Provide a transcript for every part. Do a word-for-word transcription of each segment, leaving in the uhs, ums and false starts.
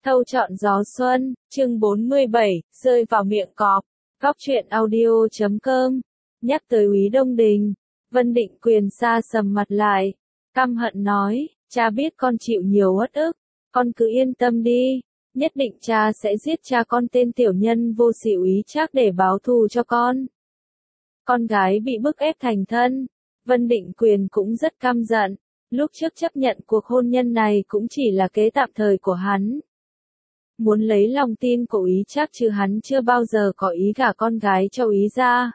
Thâu chọn gió xuân, chương bốn mươi bảy, rơi vào miệng cọp. Góc truyện audio chấm com. Nhắc tới Úy Đông Đình, Vân Định Quyền sa sầm mặt lại, căm hận nói, cha biết con chịu nhiều uất ức, con cứ yên tâm đi, nhất định cha sẽ giết cha con tên tiểu nhân vô sỉ Úy Trác để báo thù cho con. Con gái bị bức ép thành thân, Vân Định Quyền cũng rất căm giận, lúc trước chấp nhận cuộc hôn nhân này cũng chỉ là kế tạm thời của hắn. Muốn lấy lòng tin của Úy Trác chứ hắn chưa bao giờ có ý gả con gái cho Úy gia.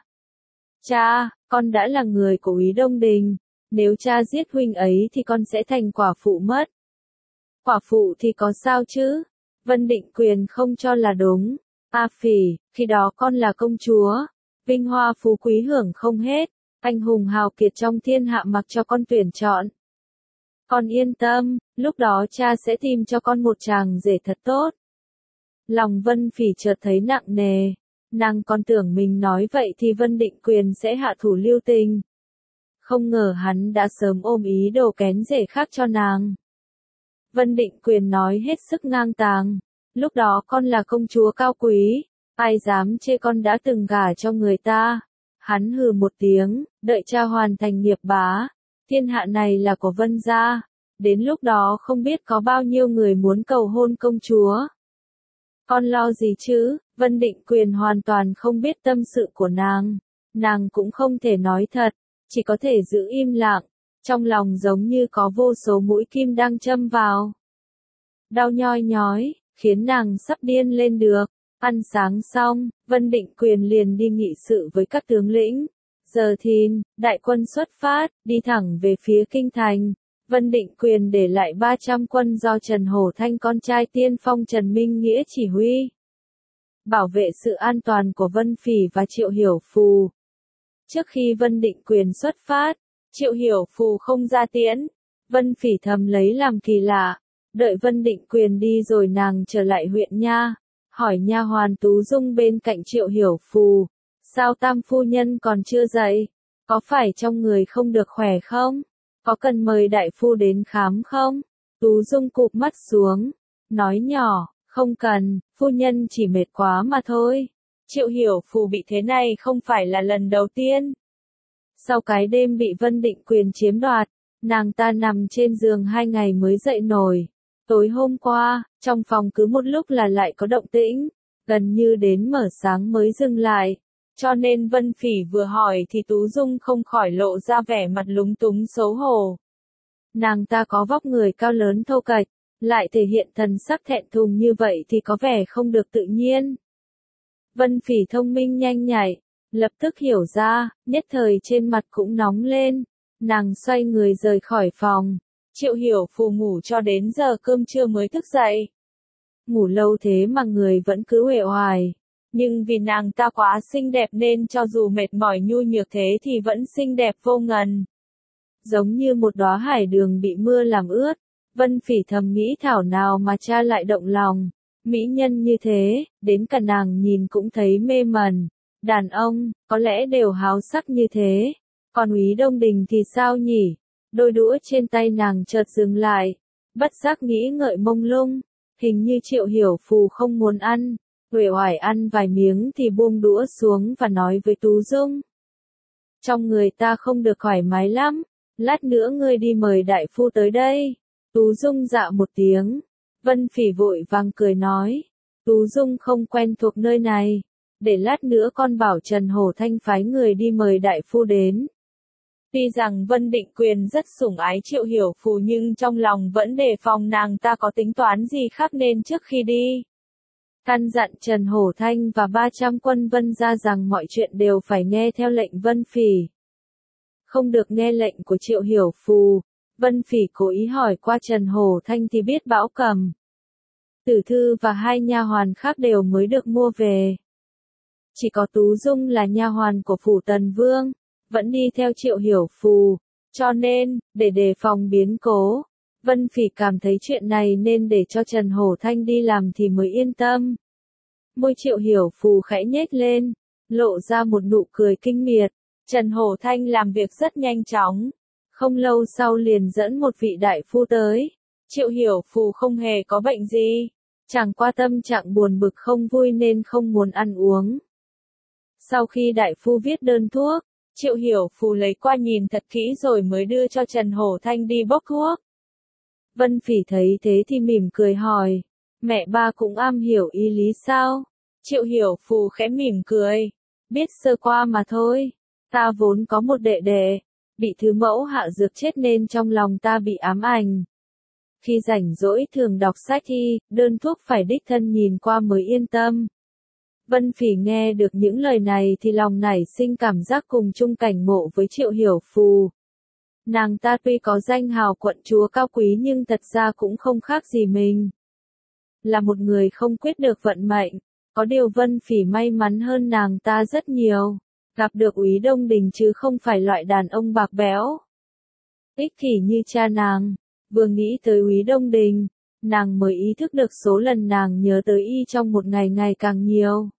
Cha, con đã là người của Úy Đông Đình, nếu cha giết huynh ấy thì con sẽ thành quả phụ mất. Quả phụ thì có sao chứ? Vân Định Quyền không cho là đúng. A Phỉ, khi đó con là công chúa, vinh hoa phú quý hưởng không hết, anh hùng hào kiệt trong thiên hạ mặc cho con tuyển chọn. Con yên tâm, lúc đó cha sẽ tìm cho con một chàng rể thật tốt. Lòng Vân Phỉ chợt thấy nặng nề, nàng còn tưởng mình nói vậy thì Vân Định Quyền sẽ hạ thủ lưu tình. Không ngờ hắn đã sớm ôm ý đồ kén rể khác cho nàng. Vân Định Quyền nói hết sức ngang tàng, lúc đó con là công chúa cao quý, ai dám chê con đã từng gả cho người ta. Hắn hừ một tiếng, đợi cha hoàn thành nghiệp bá, thiên hạ này là của Vân gia, đến lúc đó không biết có bao nhiêu người muốn cầu hôn công chúa. Con lo gì chứ? Vân Định Quyền hoàn toàn không biết tâm sự của nàng, nàng cũng không thể nói thật, chỉ có thể giữ im lặng, trong lòng giống như có vô số mũi kim đang châm vào. Đau nhoi nhói, khiến nàng sắp điên lên được. Ăn sáng xong, Vân Định Quyền liền đi nghị sự với các tướng lĩnh. Giờ thìn, đại quân xuất phát, đi thẳng về phía kinh thành. Vân Định Quyền để lại ba trăm quân do Trần Hổ Thanh con trai tiên phong Trần Minh Nghĩa chỉ huy. Bảo vệ sự an toàn của Vân Phỉ và Triệu Hiểu Phù. Trước khi Vân Định Quyền xuất phát, Triệu Hiểu Phù không ra tiễn. Vân Phỉ thầm lấy làm kỳ lạ. Đợi Vân Định Quyền đi rồi nàng trở lại huyện nha. Hỏi nha hoàn Tú Dung bên cạnh Triệu Hiểu Phù. Sao tam phu nhân còn chưa dậy? Có phải trong người không được khỏe không? Có cần mời đại phu đến khám không? Tú Dung cụp mắt xuống, nói nhỏ, không cần, phu nhân chỉ mệt quá mà thôi. Triệu Hiểu Phù bị thế này không phải là lần đầu tiên. Sau cái đêm bị Vân Định Quyền chiếm đoạt, nàng ta nằm trên giường hai ngày mới dậy nổi. Tối hôm qua, trong phòng cứ một lúc là lại có động tĩnh, gần như đến mở sáng mới dừng lại. Cho nên Vân Phỉ vừa hỏi thì Tú Dung không khỏi lộ ra vẻ mặt lúng túng xấu hổ. Nàng ta có vóc người cao lớn thô kệch, lại thể hiện thần sắc thẹn thùng như vậy thì có vẻ không được tự nhiên. Vân Phỉ thông minh nhanh nhạy, lập tức hiểu ra, nhất thời trên mặt cũng nóng lên. Nàng xoay người rời khỏi phòng. Triệu Hiểu Phù ngủ cho đến giờ cơm trưa mới thức dậy. Ngủ lâu thế mà người vẫn cứ uể oải. Nhưng vì nàng ta quá xinh đẹp nên cho dù mệt mỏi nhu nhược thế thì vẫn xinh đẹp vô ngần. Giống như một đóa hải đường bị mưa làm ướt. Vân Phỉ thầm nghĩ thảo nào mà cha lại động lòng. Mỹ nhân như thế, đến cả nàng nhìn cũng thấy mê mẩn. Đàn ông, có lẽ đều háo sắc như thế. Còn Úy Đông Đình thì sao nhỉ? Đôi đũa trên tay nàng chợt dừng lại. Bất giác nghĩ ngợi mông lung. Hình như Triệu Hiểu Phù không muốn ăn. Uể oải ăn vài miếng thì buông đũa xuống và nói với Tú Dung. Trong người ta không được thoải mái lắm, lát nữa ngươi đi mời đại phu tới đây. Tú Dung dạ một tiếng. Vân Phỉ vội vàng cười nói. Tú Dung không quen thuộc nơi này. Để lát nữa con bảo Trần Hổ Thanh phái người đi mời đại phu đến. Tuy rằng Vân Định Quyền rất sủng ái Triệu Hiểu Phù nhưng trong lòng vẫn đề phòng nàng ta có tính toán gì khác nên trước khi đi. Căn dặn Trần Hổ Thanh và ba trăm quân Vân gia rằng mọi chuyện đều phải nghe theo lệnh Vân Phỉ. Không được nghe lệnh của Triệu Hiểu Phù, Vân Phỉ cố ý hỏi qua Trần Hổ Thanh thì biết bão cầm. Tử thư và hai nha hoàn khác đều mới được mua về. Chỉ có Tú Dung là nha hoàn của phủ Tần Vương, vẫn đi theo Triệu Hiểu Phù, cho nên, để đề phòng biến cố, Vân Phỉ cảm thấy chuyện này nên để cho Trần Hổ Thanh đi làm thì mới yên tâm. Môi Triệu Hiểu Phù khẽ nhếch lên, lộ ra một nụ cười kinh miệt. Trần Hổ Thanh làm việc rất nhanh chóng. Không lâu sau liền dẫn một vị đại phu tới. Triệu Hiểu Phù không hề có bệnh gì. Chàng qua tâm trạng buồn bực không vui nên không muốn ăn uống. Sau khi đại phu viết đơn thuốc, Triệu Hiểu Phù lấy qua nhìn thật kỹ rồi mới đưa cho Trần Hổ Thanh đi bốc thuốc. Vân Phỉ thấy thế thì mỉm cười hỏi, mẹ ba cũng am hiểu y lý sao? Triệu Hiểu Phù khẽ mỉm cười, biết sơ qua mà thôi, ta vốn có một đệ đệ, bị thứ mẫu hạ dược chết nên trong lòng ta bị ám ảnh. Khi rảnh rỗi thường đọc sách y, đơn thuốc phải đích thân nhìn qua mới yên tâm. Vân Phỉ nghe được những lời này thì lòng nảy sinh cảm giác cùng chung cảnh ngộ với Triệu Hiểu Phù. Nàng ta tuy có danh hào quận chúa cao quý nhưng thật ra cũng không khác gì mình. Là một người không quyết được vận mệnh, có điều Vân Phỉ may mắn hơn nàng ta rất nhiều, gặp được Úy Đông Đình chứ không phải loại đàn ông bạc bẽo. Ích kỷ như cha nàng, vừa nghĩ tới Úy Đông Đình, nàng mới ý thức được số lần nàng nhớ tới y trong một ngày ngày càng nhiều.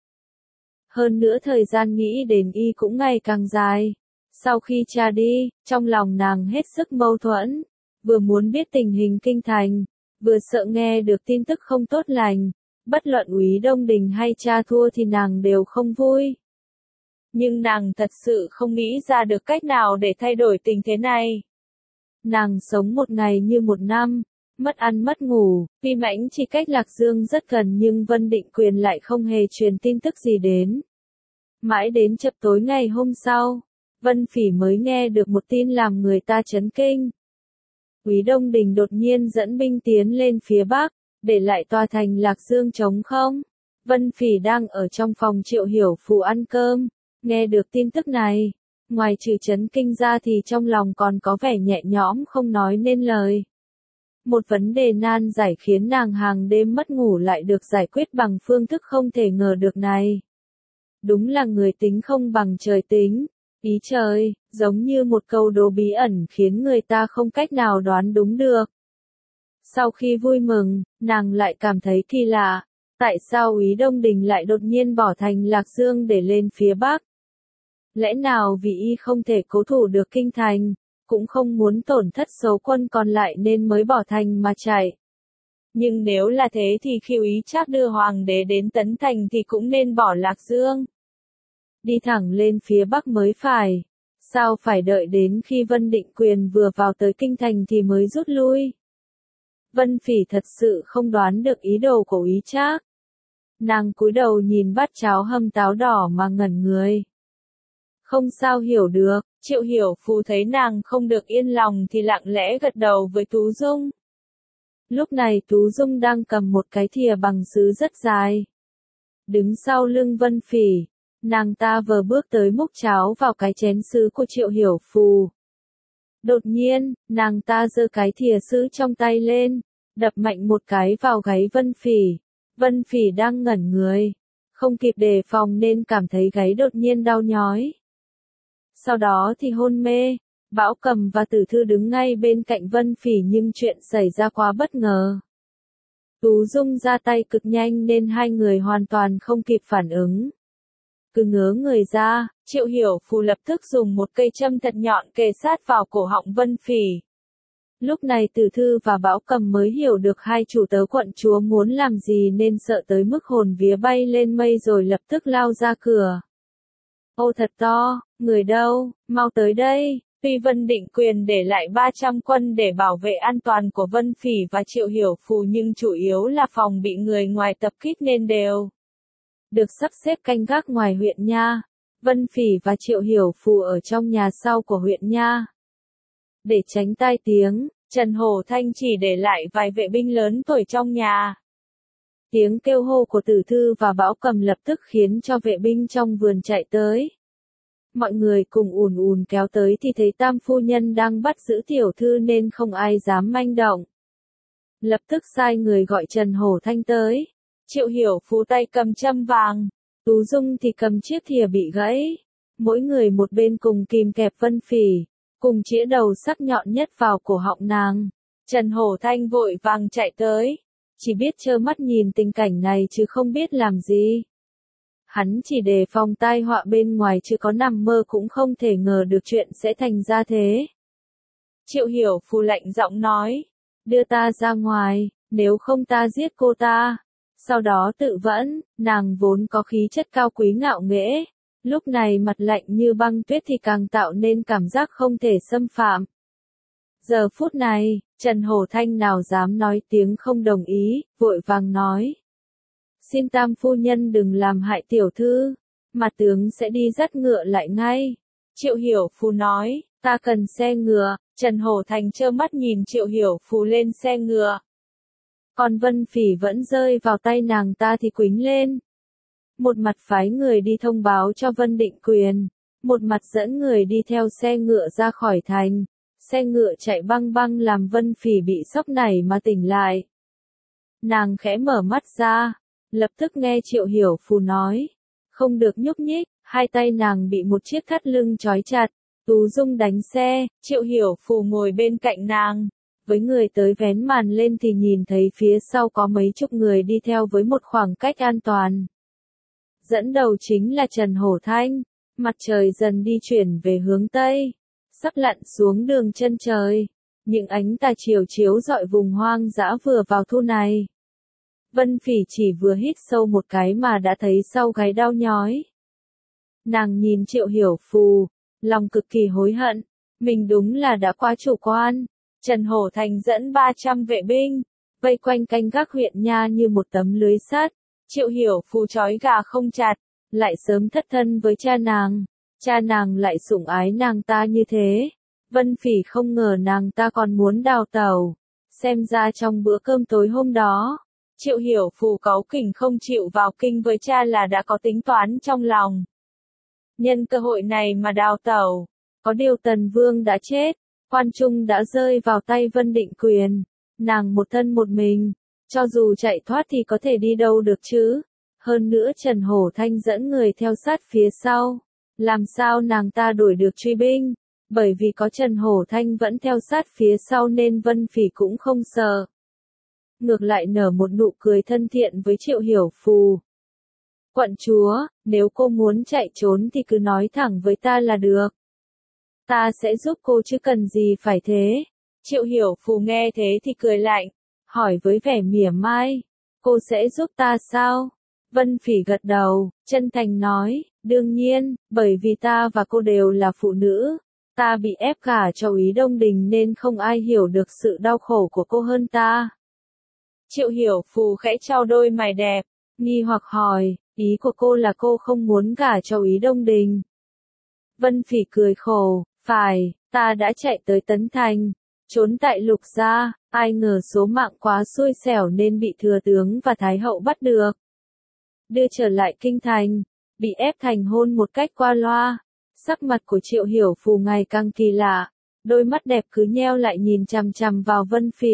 Hơn nữa thời gian nghĩ đến y cũng ngày càng dài. Sau khi cha đi, trong lòng nàng hết sức mâu thuẫn, vừa muốn biết tình hình kinh thành, vừa sợ nghe được tin tức không tốt lành, bất luận Úy Đông Đình hay cha thua thì nàng đều không vui. Nhưng nàng thật sự không nghĩ ra được cách nào để thay đổi tình thế này. Nàng sống một ngày như một năm, mất ăn mất ngủ, Phi Mãnh chỉ cách Lạc Dương rất gần nhưng Vân Định Quyền lại không hề truyền tin tức gì đến. Mãi đến chập tối ngày hôm sau, Vân Phỉ mới nghe được một tin làm người ta chấn kinh. Úy Đông Đình đột nhiên dẫn binh tiến lên phía Bắc, để lại tòa thành Lạc Dương trống không. Vân Phỉ đang ở trong phòng Triệu Hiểu Phù ăn cơm, nghe được tin tức này, ngoài trừ chấn kinh ra thì trong lòng còn có vẻ nhẹ nhõm không nói nên lời. Một vấn đề nan giải khiến nàng hàng đêm mất ngủ lại được giải quyết bằng phương thức không thể ngờ được này. Đúng là người tính không bằng trời tính. Ý trời, giống như một câu đố bí ẩn khiến người ta không cách nào đoán đúng được. Sau khi vui mừng, nàng lại cảm thấy kỳ lạ, tại sao Úy Đông Đình lại đột nhiên bỏ thành Lạc Dương để lên phía Bắc? Lẽ nào vì y không thể cố thủ được kinh thành, cũng không muốn tổn thất số quân còn lại nên mới bỏ thành mà chạy? Nhưng nếu là thế thì khi Úy Trác đưa hoàng đế đến Tấn Thành thì cũng nên bỏ Lạc Dương. Đi thẳng lên phía Bắc mới phải. Sao phải đợi đến khi Vân Định Quyền vừa vào tới kinh thành thì mới rút lui? Vân Phỉ thật sự không đoán được ý đồ của Úy Trác. Nàng cúi đầu nhìn bát cháo hầm táo đỏ mà ngẩn người. Không sao hiểu được, Triệu Hiểu Phù thấy nàng không được yên lòng thì lặng lẽ gật đầu với Tú Dung. Lúc này Tú Dung đang cầm một cái thìa bằng sứ rất dài. Đứng sau lưng Vân Phỉ. Nàng ta vừa bước tới múc cháo vào cái chén sứ của Triệu Hiểu Phù. Đột nhiên, nàng ta giơ cái thìa sứ trong tay lên, đập mạnh một cái vào gáy Vân Phỉ. Vân Phỉ đang ngẩn người, không kịp đề phòng nên cảm thấy gáy đột nhiên đau nhói. Sau đó thì hôn mê, Bảo Cầm và Tử Thư đứng ngay bên cạnh Vân Phỉ nhưng chuyện xảy ra quá bất ngờ. Tú Dung ra tay cực nhanh nên hai người hoàn toàn không kịp phản ứng. Cứ ngớ người ra, Triệu Hiểu Phù lập tức dùng một cây châm thật nhọn kề sát vào cổ họng Vân Phỉ. Lúc này Tử Thư và Bảo Cầm mới hiểu được hai chủ tớ quận chúa muốn làm gì nên sợ tới mức hồn vía bay lên mây rồi lập tức lao ra cửa. Ô thật to, người đâu, mau tới đây. Tuy Vân Định Quyền để lại ba trăm quân để bảo vệ an toàn của Vân Phỉ và Triệu Hiểu Phù nhưng chủ yếu là phòng bị người ngoài tập kích nên đều được sắp xếp canh gác ngoài huyện Nha. Vân Phỉ và Triệu Hiểu Phù ở trong nhà sau của huyện Nha. Để tránh tai tiếng, Trần Hổ Thanh chỉ để lại vài vệ binh lớn tuổi trong nhà. Tiếng kêu hô của Tử Thư và Bảo Cầm lập tức khiến cho vệ binh trong vườn chạy tới. Mọi người cùng ùn ùn kéo tới thì thấy Tam phu nhân đang bắt giữ tiểu thư nên không ai dám manh động. Lập tức sai người gọi Trần Hổ Thanh tới. Triệu Hiểu Phù tay cầm châm vàng, Tú Dung thì cầm chiếc thìa bị gãy. Mỗi người một bên cùng kìm kẹp Vân Phỉ, cùng chĩa đầu sắc nhọn nhất vào cổ họng nàng. Trần Hổ Thanh vội vàng chạy tới, chỉ biết trơ mắt nhìn tình cảnh này chứ không biết làm gì. Hắn chỉ đề phòng tai họa bên ngoài chứ có nằm mơ cũng không thể ngờ được chuyện sẽ thành ra thế. Triệu Hiểu Phù lạnh giọng nói, đưa ta ra ngoài, nếu không ta giết cô ta. Sau đó tự vẫn, nàng vốn có khí chất cao quý ngạo nghễ, lúc này mặt lạnh như băng tuyết thì càng tạo nên cảm giác không thể xâm phạm. Giờ phút này, Trần Hổ Thanh nào dám nói tiếng không đồng ý, vội vàng nói. Xin tam phu nhân đừng làm hại tiểu thư, mà tướng sẽ đi dắt ngựa lại ngay. Triệu Hiểu Phù nói, ta cần xe ngựa. Trần Hổ Thành trơ mắt nhìn Triệu Hiểu Phù lên xe ngựa. Còn Vân Phỉ vẫn rơi vào tay nàng ta thì quýnh lên. Một mặt phái người đi thông báo cho Vân Định Quyền, một mặt dẫn người đi theo xe ngựa ra khỏi thành. Xe ngựa chạy băng băng làm Vân Phỉ bị sốc nảy mà tỉnh lại. Nàng khẽ mở mắt ra, lập tức nghe Triệu Hiểu Phù nói, không được nhúc nhích, hai tay nàng bị một chiếc thắt lưng trói chặt. Tú Dung đánh xe, Triệu Hiểu Phù ngồi bên cạnh nàng, với người tới vén màn lên thì nhìn thấy phía sau có mấy chục người đi theo với một khoảng cách an toàn. Dẫn đầu chính là Trần Hổ Thanh, mặt trời dần đi chuyển về hướng Tây, sắp lặn xuống đường chân trời, những ánh tà chiều chiếu rọi vùng hoang dã vừa vào thu này. Vân Phỉ chỉ vừa hít sâu một cái mà đã thấy sau gáy đau nhói. Nàng nhìn Triệu Hiểu Phù, lòng cực kỳ hối hận, mình đúng là đã quá chủ quan. Trần Hổ Thành dẫn ba trăm vệ binh, vây quanh canh gác huyện nha như một tấm lưới sắt. Triệu Hiểu Phù trói gà không chặt, lại sớm thất thân với cha nàng. Cha nàng lại sủng ái nàng ta như thế. Vân Phỉ không ngờ nàng ta còn muốn đào tẩu. Xem ra trong bữa cơm tối hôm đó, Triệu Hiểu Phù cáu kỉnh không chịu vào kinh với cha là đã có tính toán trong lòng. Nhân cơ hội này mà đào tẩu, có điều Tần Vương đã chết, quan trung đã rơi vào tay Vân Định Quyền, nàng một thân một mình, cho dù chạy thoát thì có thể đi đâu được chứ, hơn nữa Trần Hổ Thanh dẫn người theo sát phía sau, làm sao nàng ta đuổi được truy binh, bởi vì có Trần Hổ Thanh vẫn theo sát phía sau nên Vân Phỉ cũng không sợ. Ngược lại nở một nụ cười thân thiện với Triệu Hiểu Phù. Quận chúa, nếu cô muốn chạy trốn thì cứ nói thẳng với ta là được. Ta sẽ giúp cô chứ cần gì phải thế. Triệu Hiểu Phù nghe thế thì cười lạnh, hỏi với vẻ mỉa mai, cô sẽ giúp ta sao? Vân Phỉ gật đầu, chân thành nói, đương nhiên, bởi vì ta và cô đều là phụ nữ, ta bị ép gả cho Úy Đông Đình nên không ai hiểu được sự đau khổ của cô hơn ta. Triệu Hiểu Phù khẽ chau đôi mày đẹp, nghi hoặc hỏi, ý của cô là cô không muốn gả cho Úy Đông Đình. Vân Phỉ cười khổ, phải, ta đã chạy tới Tấn Thành, trốn tại Lục gia, ai ngờ số mạng quá xui xẻo nên bị thừa tướng và thái hậu bắt được. Đưa trở lại kinh thành, bị ép thành hôn một cách qua loa. Sắc mặt của Triệu Hiểu Phù ngày càng kỳ lạ, đôi mắt đẹp cứ nheo lại nhìn chằm chằm vào Vân Phỉ.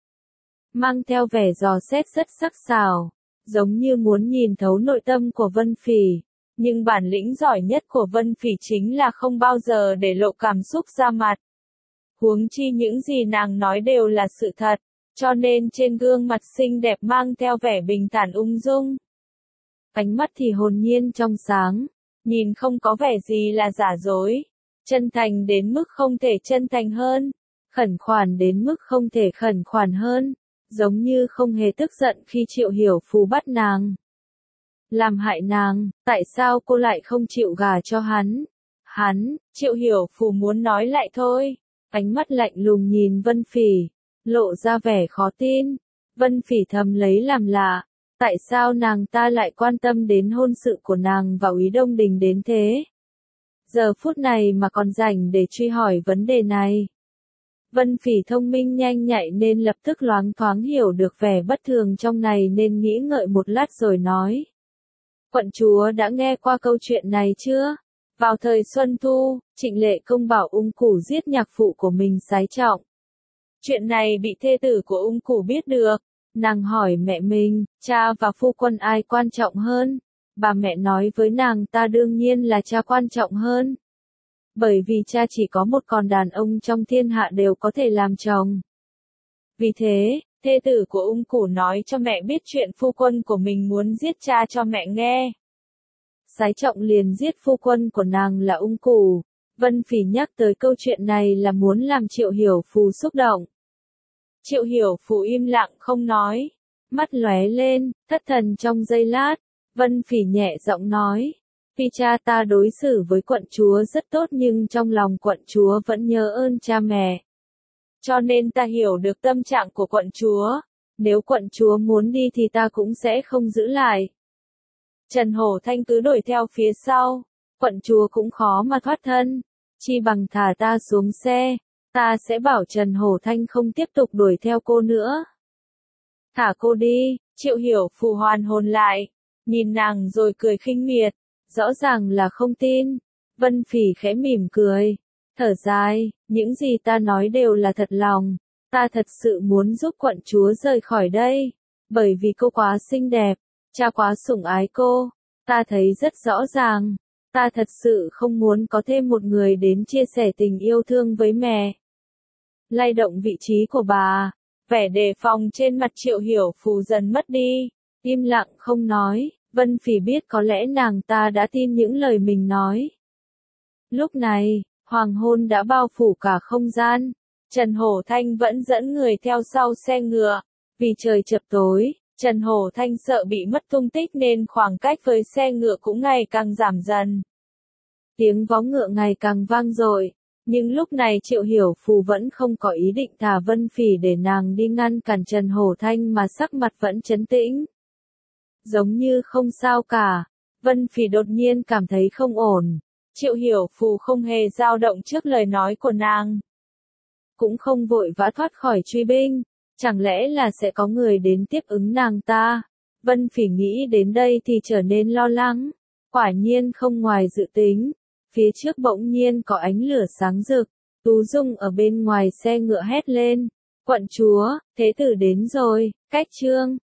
Mang theo vẻ dò xét rất sắc sảo, giống như muốn nhìn thấu nội tâm của Vân Phỉ. Nhưng bản lĩnh giỏi nhất của Vân Phỉ chính là không bao giờ để lộ cảm xúc ra mặt. Huống chi những gì nàng nói đều là sự thật, cho nên trên gương mặt xinh đẹp mang theo vẻ bình thản ung dung. Ánh mắt thì hồn nhiên trong sáng, nhìn không có vẻ gì là giả dối, chân thành đến mức không thể chân thành hơn, khẩn khoản đến mức không thể khẩn khoản hơn, giống như không hề tức giận khi Triệu Hiểu Phù bắt nàng. Làm hại nàng, tại sao cô lại không chịu gả cho hắn? Hắn, Triệu Hiểu Phù muốn nói lại thôi, ánh mắt lạnh lùng nhìn Vân Phỉ, lộ ra vẻ khó tin. Vân Phỉ thầm lấy làm lạ, tại sao nàng ta lại quan tâm đến hôn sự của nàng và Úy Đông Đình đến thế? Giờ phút này mà còn rảnh để truy hỏi vấn đề này. Vân Phỉ thông minh nhanh nhạy nên lập tức loáng thoáng hiểu được vẻ bất thường trong này nên nghĩ ngợi một lát rồi nói. Quận chúa đã nghe qua câu chuyện này chưa? Vào thời Xuân Thu, Trịnh Lệ Công bảo Ung Củ giết nhạc phụ của mình Sái Trọng. Chuyện này bị thê tử của Ung Củ biết được. Nàng hỏi mẹ mình, cha và phu quân ai quan trọng hơn? Bà mẹ nói với nàng ta đương nhiên là cha quan trọng hơn. Bởi vì cha chỉ có một con đàn ông trong thiên hạ đều có thể làm chồng. Vì thế, thê tử của Ung Củ nói cho mẹ biết chuyện phu quân của mình muốn giết cha cho mẹ nghe. Sái Trọng liền giết phu quân của nàng là Ung Củ. Vân Phỉ nhắc tới câu chuyện này là muốn làm Triệu Hiểu Phù xúc động. Triệu Hiểu Phù im lặng không nói. mắt lóe lên, thất thần trong giây lát, Vân Phỉ nhẹ giọng nói, tuy cha ta đối xử với quận chúa rất tốt nhưng trong lòng quận chúa vẫn nhớ ơn cha mẹ. Cho nên ta hiểu được tâm trạng của quận chúa, nếu quận chúa muốn đi thì ta cũng sẽ không giữ lại. Trần Hổ Thanh cứ đuổi theo phía sau, quận chúa cũng khó mà thoát thân, chi bằng thả ta xuống xe, ta sẽ bảo Trần Hổ Thanh không tiếp tục đuổi theo cô nữa. Thả cô đi, Triệu Hiểu Phù hoàn hồn lại, nhìn nàng rồi cười khinh miệt, rõ ràng là không tin. Vân Phỉ khẽ mỉm cười, thở dài, những gì ta nói đều là thật lòng, ta thật sự muốn giúp quận chúa rời khỏi đây, bởi vì cô quá xinh đẹp, cha quá sủng ái cô, ta thấy rất rõ ràng, ta thật sự không muốn có thêm một người đến chia sẻ tình yêu thương với mẹ. Lay động vị trí của bà, vẻ đề phòng trên mặt Triệu Hiểu Phù dần mất đi, im lặng không nói. Vân Phỉ biết có lẽ nàng ta đã tin những lời mình nói. Lúc này, hoàng hôn đã bao phủ cả không gian. Trần Hổ Thanh vẫn dẫn người theo sau xe ngựa. Vì trời chập tối, Trần Hổ Thanh sợ bị mất tung tích nên khoảng cách với xe ngựa cũng ngày càng giảm dần. Tiếng vó ngựa ngày càng vang dội. Nhưng lúc này Triệu Hiểu Phù vẫn không có ý định thả Vân Phỉ để nàng đi ngăn cản Trần Hổ Thanh mà sắc mặt vẫn trấn tĩnh. Giống như không sao cả, Vân Phỉ đột nhiên cảm thấy không ổn. Triệu Hiểu Phù không hề dao động trước lời nói của nàng. Cũng không vội vã thoát khỏi truy binh, chẳng lẽ là sẽ có người đến tiếp ứng nàng ta. Vân Phỉ nghĩ đến đây thì trở nên lo lắng. Quả nhiên không ngoài dự tính, phía trước bỗng nhiên có ánh lửa sáng rực. Tú Dung ở bên ngoài xe ngựa hét lên, quận chúa, thế tử đến rồi, cách trương.